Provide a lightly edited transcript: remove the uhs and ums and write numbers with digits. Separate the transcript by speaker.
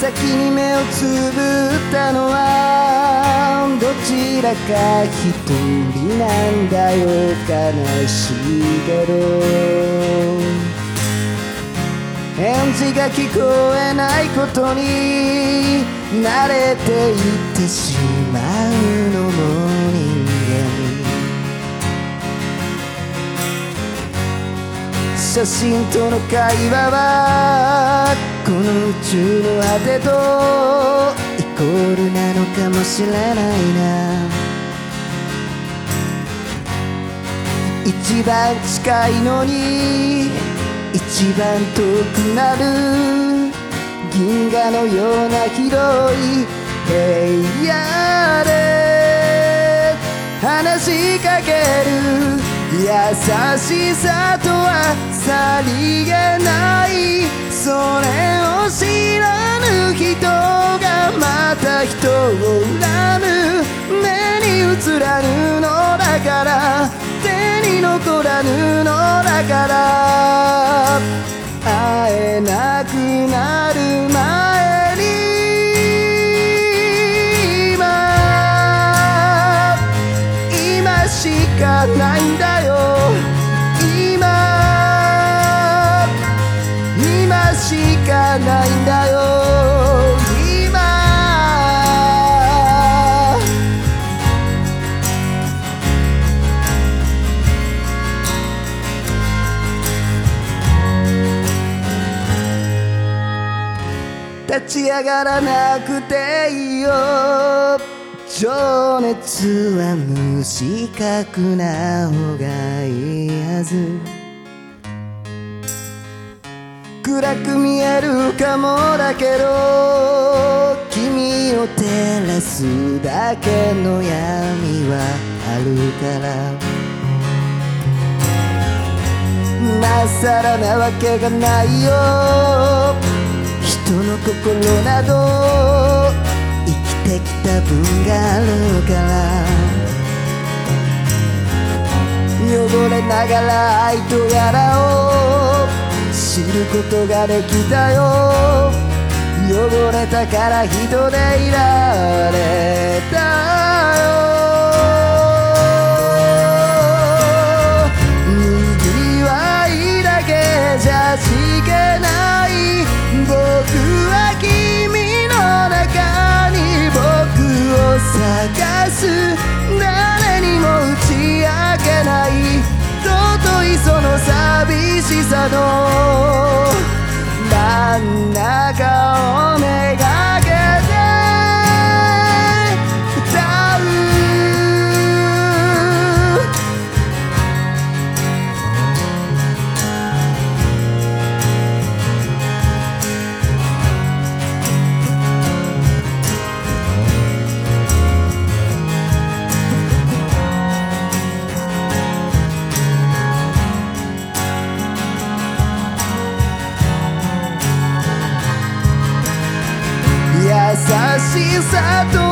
Speaker 1: 先に目をつぶったのはどちらか一人なんだよ。悲しいけど返事が聞こえないことに慣れていってしまうのも人間。写真との会話はこの宇宙の果てとイコールなのかもしれないな。一番近いのに一番遠くなる銀河のような広い平野で話しかける優しさとはさりげない。それを知らぬ人がまた人を恨む。目に映らぬのだから手に残らぬのだから会えなくなる前に今しかないんだよ。今しかないんだよ。立ち上がらなくていいよ。情熱は無自覚な方がいいはず。暗く見えるかもだけど君を照らすだけの闇はあるからまっさらなわけがないよ。人の心など生きてきた分があるから汚れながら愛とやらを知ることができたよ。汚れたから人でいられたよ。握りはいいだけじゃしけない。僕は君の中に僕を探す。誰にも打ち明けない尊いその寂しさの真ん中をめがけて歌う。優しさと